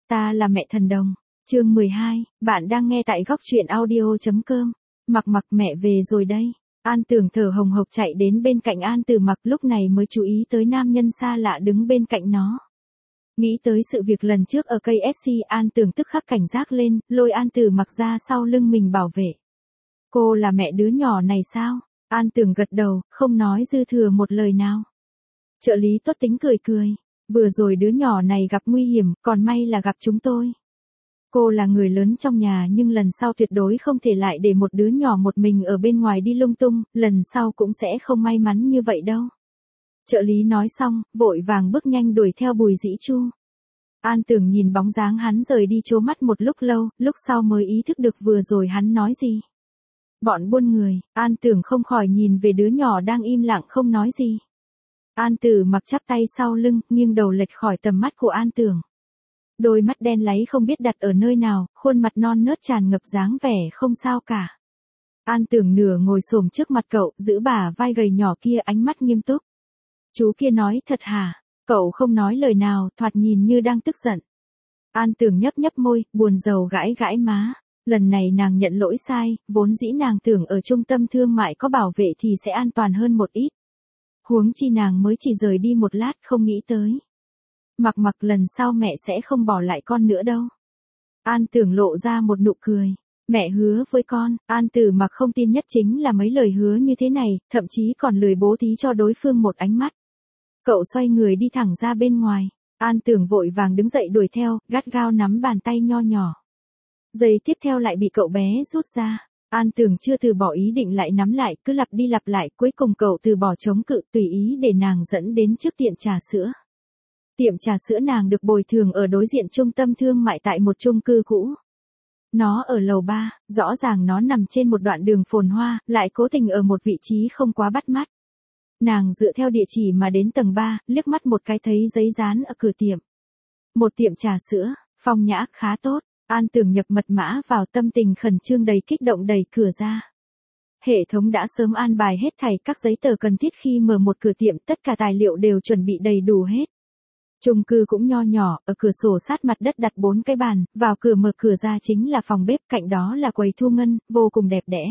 Ta là mẹ thần đồng. Chương 12, bạn đang nghe tại góc truyện audio.com. Mặc Mặc mẹ về rồi đây. An Tưởng thở hồng hộc chạy đến bên cạnh An Tử Mặc, lúc này mới chú ý tới nam nhân xa lạ đứng bên cạnh nó. Nghĩ tới sự việc lần trước ở KFC, An Tưởng tức khắc cảnh giác lên, lôi An Tử Mặc ra sau lưng mình bảo vệ. Cô là mẹ đứa nhỏ này sao? An Tưởng gật đầu, không nói dư thừa một lời nào. Trợ lý tốt tính cười cười. Vừa rồi đứa nhỏ này gặp nguy hiểm, còn may là gặp chúng tôi. Cô là người lớn trong nhà nhưng lần sau tuyệt đối không thể lại để một đứa nhỏ một mình ở bên ngoài đi lung tung, lần sau cũng sẽ không may mắn như vậy đâu. Trợ lý nói xong, vội vàng bước nhanh đuổi theo Bùi Dĩ Chu. An Tưởng nhìn bóng dáng hắn rời đi trố mắt một lúc lâu, lúc sau mới ý thức được vừa rồi hắn nói gì. Bọn buôn người. An Tưởng không khỏi nhìn về đứa nhỏ đang im lặng không nói gì. An Tử Mặc chắp tay sau lưng, nghiêng đầu lệch khỏi tầm mắt của An Tưởng. Đôi mắt đen láy không biết đặt ở nơi nào, khuôn mặt non nớt tràn ngập dáng vẻ không sao cả. An Tưởng nửa ngồi xổm trước mặt cậu, giữ bả vai gầy nhỏ kia, ánh mắt nghiêm túc. Chú kia nói thật hả? Cậu không nói lời nào, thoạt nhìn như đang tức giận. An Tưởng nhấp nhấp môi, buồn rầu gãi gãi má. Lần này nàng nhận lỗi sai, vốn dĩ nàng tưởng ở trung tâm thương mại có bảo vệ thì sẽ an toàn hơn một ít. Huống chi nàng mới chỉ rời đi một lát, không nghĩ tới. Mặc Mặc lần sau mẹ sẽ không bỏ lại con nữa đâu. An Tưởng lộ ra một nụ cười. Mẹ hứa với con. An Tử Mặc không tin nhất chính là mấy lời hứa như thế này, thậm chí còn lười bố thí cho đối phương một ánh mắt. Cậu xoay người đi thẳng ra bên ngoài. An Tưởng vội vàng đứng dậy đuổi theo, gắt gao nắm bàn tay nho nhỏ. Giây tiếp theo lại bị cậu bé rút ra. An Tưởng chưa từ bỏ ý định lại nắm lại, cứ lặp đi lặp lại, cuối cùng cậu từ bỏ chống cự, tùy ý để nàng dẫn đến trước tiệm trà sữa. Tiệm trà sữa nàng được bồi thường ở đối diện trung tâm thương mại tại một chung cư cũ. Nó ở lầu 3, rõ ràng nó nằm trên một đoạn đường phồn hoa, lại cố tình ở một vị trí không quá bắt mắt. Nàng dựa theo địa chỉ mà đến tầng 3, liếc mắt một cái thấy giấy dán ở cửa tiệm. Một tiệm trà sữa, phong nhã, khá tốt. An Tưởng nhập mật mã vào, tâm tình khẩn trương đầy kích động đẩy cửa ra. Hệ thống đã sớm an bài hết thảy các giấy tờ cần thiết khi mở một cửa tiệm, tất cả tài liệu đều chuẩn bị đầy đủ hết. Chung cư cũng nho nhỏ, ở cửa sổ sát mặt đất đặt 4 cái bàn, vào cửa mở cửa ra chính là phòng bếp, cạnh đó là quầy thu ngân, vô cùng đẹp đẽ.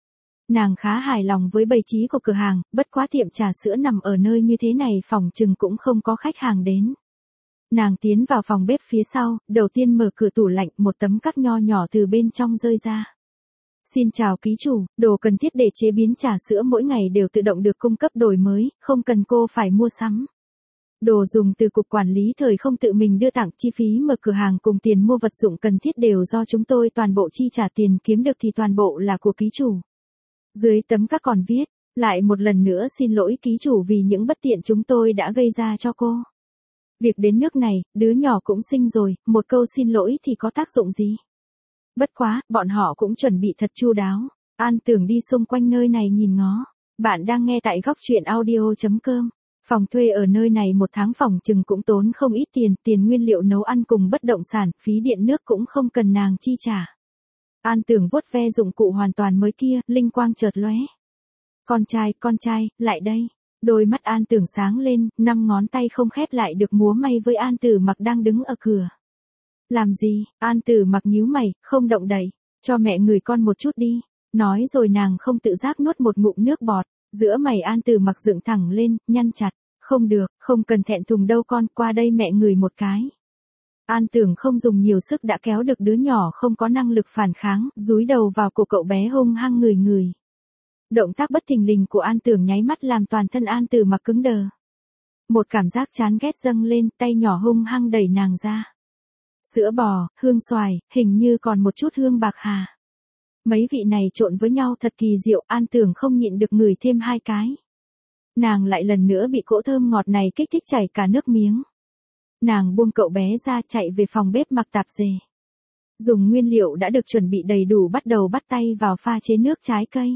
Nàng khá hài lòng với bày trí của cửa hàng, bất quá tiệm trà sữa nằm ở nơi như thế này phòng chừng cũng không có khách hàng đến. Nàng tiến vào phòng bếp phía sau, đầu tiên mở cửa tủ lạnh, một tấm cắc nho nhỏ từ bên trong rơi ra. Xin chào ký chủ, đồ cần thiết để chế biến trà sữa mỗi ngày đều tự động được cung cấp đổi mới, không cần cô phải mua sắm. Đồ dùng từ cục quản lý thời không tự mình đưa tặng, chi phí mở cửa hàng cùng tiền mua vật dụng cần thiết đều do chúng tôi toàn bộ chi trả, tiền kiếm được thì toàn bộ là của ký chủ. Dưới tấm các còn viết, lại một lần nữa xin lỗi ký chủ vì những bất tiện chúng tôi đã gây ra cho cô. Việc đến nước này, đứa nhỏ cũng sinh rồi, một câu xin lỗi thì có tác dụng gì? Bất quá, bọn họ cũng chuẩn bị thật chu đáo. An Tưởng đi xung quanh nơi này nhìn ngó. Bạn đang nghe tại góc truyện audio.com. Phòng thuê ở nơi này một tháng phòng chừng cũng tốn không ít tiền, tiền nguyên liệu nấu ăn cùng bất động sản, phí điện nước cũng không cần nàng chi trả. An Tưởng vuốt ve dụng cụ hoàn toàn mới kia, linh quang chợt lóe. Con trai, lại đây. Đôi mắt An Tưởng sáng lên, 5 ngón tay không khép lại được múa may với An Tử Mặc đang đứng ở cửa. Làm gì? An Tử Mặc nhíu mày, không động đậy. Cho mẹ ngửi con một chút đi. Nói rồi nàng không tự giác nuốt một ngụm nước bọt. Giữa mày An Tử Mặc dựng thẳng lên, nhăn chặt. Không được, không cần thẹn thùng đâu con, qua đây mẹ ngửi một cái. An Tưởng không dùng nhiều sức đã kéo được đứa nhỏ không có năng lực phản kháng, dúi đầu vào cổ cậu bé hung hăng ngửi. Động tác bất thình lình của An Tưởng nháy mắt làm toàn thân An Tử Mặc cứng đờ. Một cảm giác chán ghét dâng lên, tay nhỏ hung hăng đẩy nàng ra. Sữa bò, hương xoài, hình như còn một chút hương bạc hà. Mấy vị này trộn với nhau thật kỳ diệu, An Tưởng không nhịn được ngửi thêm 2 cái. Nàng lại lần nữa bị cỗ thơm ngọt này kích thích chảy cả nước miếng. Nàng buông cậu bé ra chạy về phòng bếp mặc tạp dề. Dùng nguyên liệu đã được chuẩn bị đầy đủ bắt đầu bắt tay vào pha chế nước trái cây.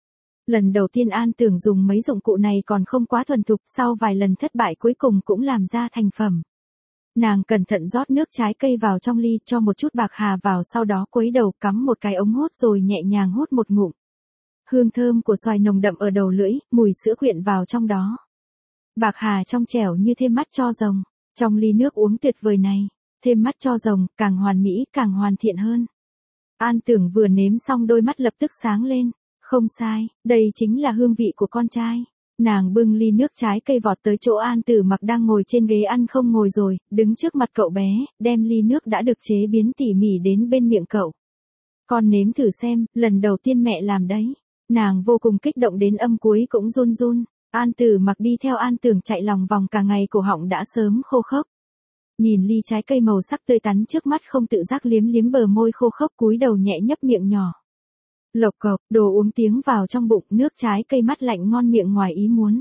Lần đầu tiên An Tưởng dùng mấy dụng cụ này còn không quá thuần thục, sau vài lần thất bại cuối cùng cũng làm ra thành phẩm. Nàng cẩn thận rót nước trái cây vào trong ly, cho một chút bạc hà vào, sau đó quấy đầu cắm một cái ống hút rồi nhẹ nhàng hút một ngụm. Hương thơm của xoài nồng đậm ở đầu lưỡi, mùi sữa quyện vào trong đó. Bạc hà trong trẻo như thêm mắt cho rồng. Trong ly nước uống tuyệt vời này, thêm mắt cho rồng, càng hoàn mỹ, càng hoàn thiện hơn. An Tưởng vừa nếm xong đôi mắt lập tức sáng lên. Không sai, đây chính là hương vị của con trai. Nàng bưng ly nước trái cây vọt tới chỗ An Tử Mặc đang ngồi trên ghế ăn không ngồi rồi, đứng trước mặt cậu bé, đem ly nước đã được chế biến tỉ mỉ đến bên miệng cậu. Con nếm thử xem, lần đầu tiên mẹ làm đấy. Nàng vô cùng kích động đến âm cuối cũng run run. An Tử Mặc đi theo An Tưởng chạy lòng vòng cả ngày, cổ họng đã sớm khô khốc. Nhìn ly trái cây màu sắc tươi tắn trước mắt không tự giác liếm liếm bờ môi khô khốc, cúi đầu nhẹ nhấp miệng nhỏ. Lộc cộc, đồ uống tiếng vào trong bụng, nước trái cây mát lạnh ngon miệng ngoài ý muốn.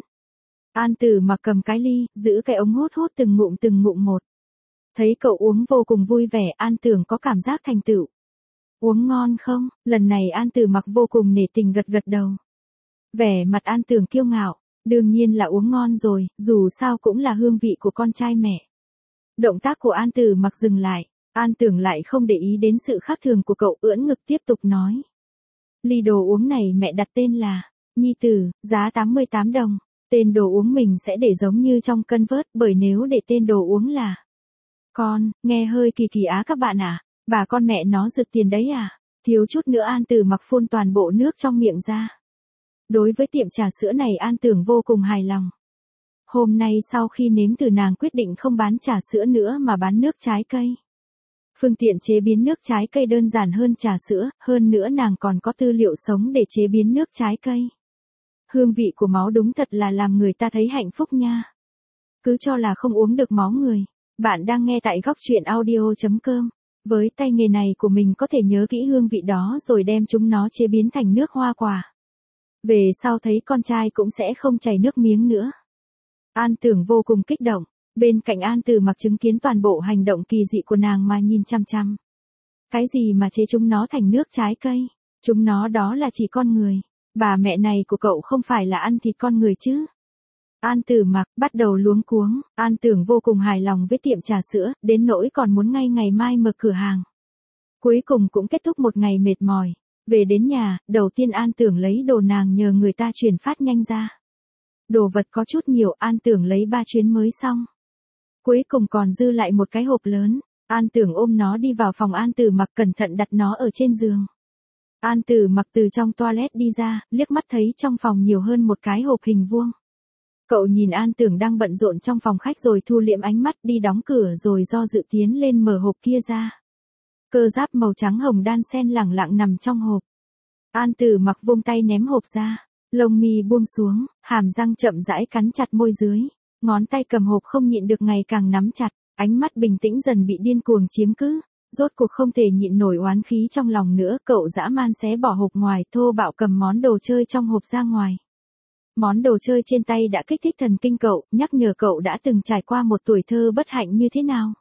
An Tử Mặc cầm cái ly, giữ cái ống hút hút từng ngụm một. Thấy cậu uống vô cùng vui vẻ, An Tưởng có cảm giác thành tựu. Uống ngon không? Lần này An Tử Mặc vô cùng nể tình gật gật đầu. Vẻ mặt An Tưởng kiêu ngạo, đương nhiên là uống ngon rồi, dù sao cũng là hương vị của con trai mẹ. Động tác của An Tử Mặc dừng lại, An Tưởng lại không để ý đến sự khác thường của cậu, ưỡn ngực tiếp tục nói. Ly đồ uống này mẹ đặt tên là Nhi Tử, giá 88 đồng. Tên đồ uống mình sẽ để giống như trong cân vớt, bởi nếu để tên đồ uống là Con, nghe hơi kỳ kỳ á các bạn à, bà con mẹ nó rực tiền đấy à. Thiếu chút nữa An Tử Mặc phun toàn bộ nước trong miệng ra. Đối với tiệm trà sữa này An Tưởng vô cùng hài lòng. Hôm nay sau khi nếm thử nàng quyết định không bán trà sữa nữa mà bán nước trái cây. Phương tiện chế biến nước trái cây đơn giản hơn trà sữa, hơn nữa nàng còn có tư liệu sống để chế biến nước trái cây. Hương vị của máu đúng thật là làm người ta thấy hạnh phúc nha. Cứ cho là không uống được máu người. Bạn đang nghe tại góc truyện audio.com. Với tay nghề này của mình có thể nhớ kỹ hương vị đó rồi đem chúng nó chế biến thành nước hoa quả. Về sau thấy con trai cũng sẽ không chảy nước miếng nữa. An Tưởng vô cùng kích động. Bên cạnh An Tử Mặc chứng kiến toàn bộ hành động kỳ dị của nàng mà nhìn chăm chăm. Cái gì mà chế chúng nó thành nước trái cây? Chúng nó đó là chỉ con người. Bà mẹ này của cậu không phải là ăn thịt con người chứ? An Tử Mặc bắt đầu luống cuống. An Tưởng vô cùng hài lòng với tiệm trà sữa, đến nỗi còn muốn ngay ngày mai mở cửa hàng. Cuối cùng cũng kết thúc một ngày mệt mỏi. Về đến nhà, đầu tiên An Tưởng lấy đồ nàng nhờ người ta chuyển phát nhanh ra. Đồ vật có chút nhiều, An Tưởng lấy 3 chuyến mới xong. Cuối cùng còn dư lại một cái hộp lớn. An Tưởng ôm nó đi vào phòng An Tử Mặc, cẩn thận đặt nó ở trên giường. An Tử Mặc từ trong toilet đi ra, liếc mắt thấy trong phòng nhiều hơn một cái hộp hình vuông. Cậu nhìn An Tưởng đang bận rộn trong phòng khách rồi thu liễm ánh mắt, đi đóng cửa rồi do dự tiến lên mở hộp kia ra. Cơ giáp màu trắng hồng đan sen lẳng lặng nằm trong hộp. An Tử Mặc vung tay ném hộp ra, lông mi buông xuống, hàm răng chậm rãi cắn chặt môi dưới. Ngón tay cầm hộp không nhịn được ngày càng nắm chặt, ánh mắt bình tĩnh dần bị điên cuồng chiếm cứ. Rốt cuộc không thể nhịn nổi oán khí trong lòng nữa, cậu dã man xé bỏ hộp ngoài, thô bạo cầm món đồ chơi trong hộp ra ngoài. Món đồ chơi trên tay đã kích thích thần kinh cậu, nhắc nhở cậu đã từng trải qua một tuổi thơ bất hạnh như thế nào.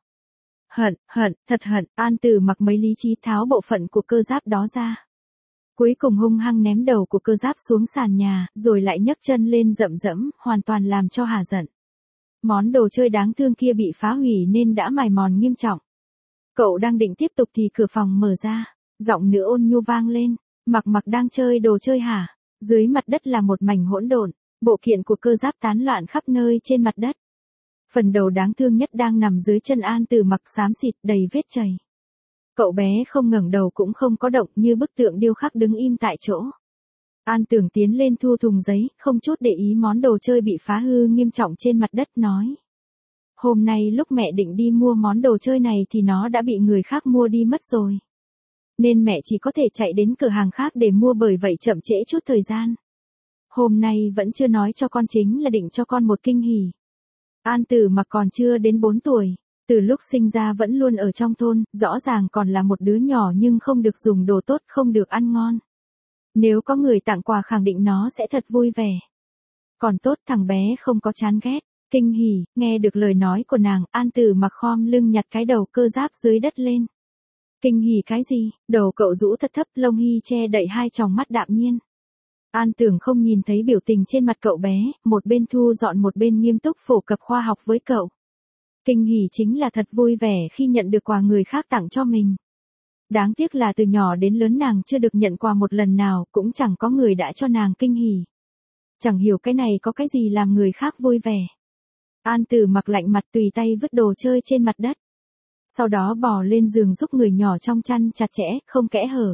Hận, thật hận, An Tử Mặc mấy lý trí tháo bộ phận của cơ giáp đó ra. Cuối cùng hung hăng ném đầu của cơ giáp xuống sàn nhà, rồi lại nhấc chân lên rậm rẫm, hoàn toàn làm cho hả giận. Món đồ chơi đáng thương kia bị phá hủy nên đã mài mòn nghiêm trọng. Cậu đang định tiếp tục thì cửa phòng mở ra, giọng nữ ôn nhu vang lên, Mặc Mặc đang chơi đồ chơi hả? Dưới mặt đất là một mảnh hỗn độn, bộ kiện của cơ giáp tán loạn khắp nơi trên mặt đất. Phần đầu đáng thương nhất đang nằm dưới chân An Tử Mặc, xám xịt đầy vết chảy. Cậu bé không ngẩng đầu cũng không có động, như bức tượng điêu khắc đứng im tại chỗ. An Tưởng tiến lên thu thùng giấy, không chút để ý món đồ chơi bị phá hư nghiêm trọng trên mặt đất, nói. Hôm nay lúc mẹ định đi mua món đồ chơi này thì nó đã bị người khác mua đi mất rồi. Nên mẹ chỉ có thể chạy đến cửa hàng khác để mua, bởi vậy chậm trễ chút thời gian. Hôm nay vẫn chưa nói cho con, chính là định cho con một kinh hỉ. An Tử Mặc còn chưa đến 4 tuổi. Từ lúc sinh ra vẫn luôn ở trong thôn, rõ ràng còn là một đứa nhỏ nhưng không được dùng đồ tốt, không được ăn ngon. Nếu có người tặng quà khẳng định nó sẽ thật vui vẻ. Còn tốt thằng bé không có chán ghét. Kinh hỉ, nghe được lời nói của nàng, An Tử Mặc khom lưng nhặt cái đầu cơ giáp dưới đất lên. Kinh hỉ cái gì? Đầu cậu rũ thật thấp, lông hi che đậy hai tròng mắt đạm nhiên. An Tưởng không nhìn thấy biểu tình trên mặt cậu bé, một bên thu dọn một bên nghiêm túc phổ cập khoa học với cậu. Kinh hỉ chính là thật vui vẻ khi nhận được quà người khác tặng cho mình. Đáng tiếc là từ nhỏ đến lớn nàng chưa được nhận quà một lần nào, cũng chẳng có người đã cho nàng kinh hỉ. Chẳng hiểu cái này có cái gì làm người khác vui vẻ. An Tử Mặc lạnh mặt tùy tay vứt đồ chơi trên mặt đất. Sau đó bò lên giường giúp người nhỏ trong chăn chặt chẽ, không kẽ hở.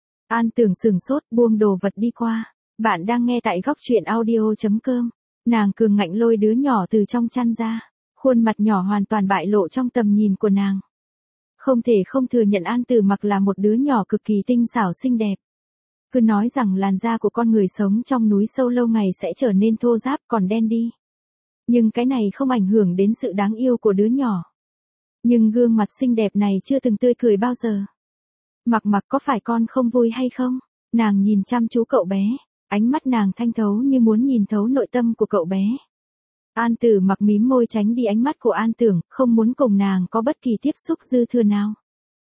An Tường sừng sốt, buông đồ vật đi qua. Bạn đang nghe tại góc truyện audio.com. Nàng cường ngạnh lôi đứa nhỏ từ trong chăn ra. Khuôn mặt nhỏ hoàn toàn bại lộ trong tầm nhìn của nàng. Không thể không thừa nhận An Tử Mặc là một đứa nhỏ cực kỳ tinh xảo xinh đẹp. Cứ nói rằng làn da của con người sống trong núi sâu lâu ngày sẽ trở nên thô ráp còn đen đi. Nhưng cái này không ảnh hưởng đến sự đáng yêu của đứa nhỏ. Nhưng gương mặt xinh đẹp này chưa từng tươi cười bao giờ. Mặc Mặc có phải con không vui hay không? Nàng nhìn chăm chú cậu bé, ánh mắt nàng thanh thấu như muốn nhìn thấu nội tâm của cậu bé. An Tử Mặc mím môi tránh đi ánh mắt của An Tưởng, không muốn cùng nàng có bất kỳ tiếp xúc dư thừa nào.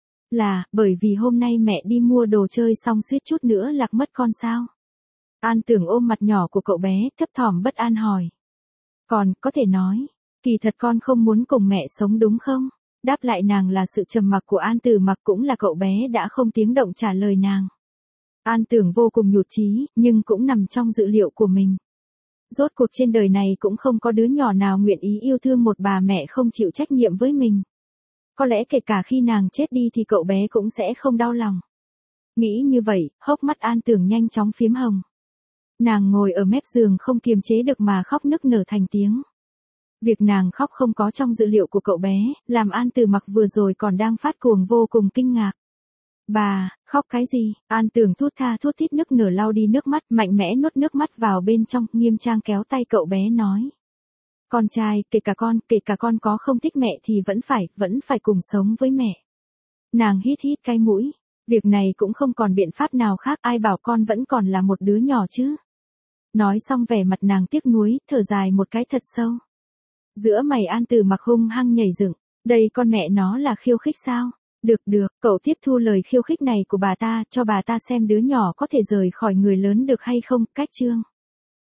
Là, bởi vì hôm nay mẹ đi mua đồ chơi xong suýt chút nữa lạc mất con sao? An Tưởng ôm mặt nhỏ của cậu bé, thấp thỏm bất an hỏi. Còn, có thể nói, kỳ thật con không muốn cùng mẹ sống đúng không? Đáp lại nàng là sự trầm mặc của An Tử Mặc, cũng là cậu bé đã không tiếng động trả lời nàng. An Tưởng vô cùng nhụt chí, nhưng cũng nằm trong dự liệu của mình. Rốt cuộc trên đời này cũng không có đứa nhỏ nào nguyện ý yêu thương một bà mẹ không chịu trách nhiệm với mình. Có lẽ kể cả khi nàng chết đi thì cậu bé cũng sẽ không đau lòng. Nghĩ như vậy, hốc mắt An Tưởng nhanh chóng phiếm hồng. Nàng ngồi ở mép giường không kiềm chế được mà khóc nức nở thành tiếng. Việc nàng khóc không có trong dự liệu của cậu bé, làm An Tử Mặc vừa rồi còn đang phát cuồng vô cùng kinh ngạc. Bà, khóc cái gì? An Tưởng thút tha thút thít nức nở lau đi nước mắt, mạnh mẽ nuốt nước mắt vào bên trong, nghiêm trang kéo tay cậu bé nói. Con trai, kể cả con có không thích mẹ thì vẫn phải cùng sống với mẹ. Nàng hít hít cái mũi, việc này cũng không còn biện pháp nào khác, ai bảo con vẫn còn là một đứa nhỏ chứ. Nói xong vẻ mặt nàng tiếc nuối, thở dài một cái thật sâu. Giữa mày An Tử Mặc hung hăng nhảy dựng, đây con mẹ nó là khiêu khích sao? Được, cậu tiếp thu lời khiêu khích này của bà ta, cho bà ta xem đứa nhỏ có thể rời khỏi người lớn được hay không, cách chương.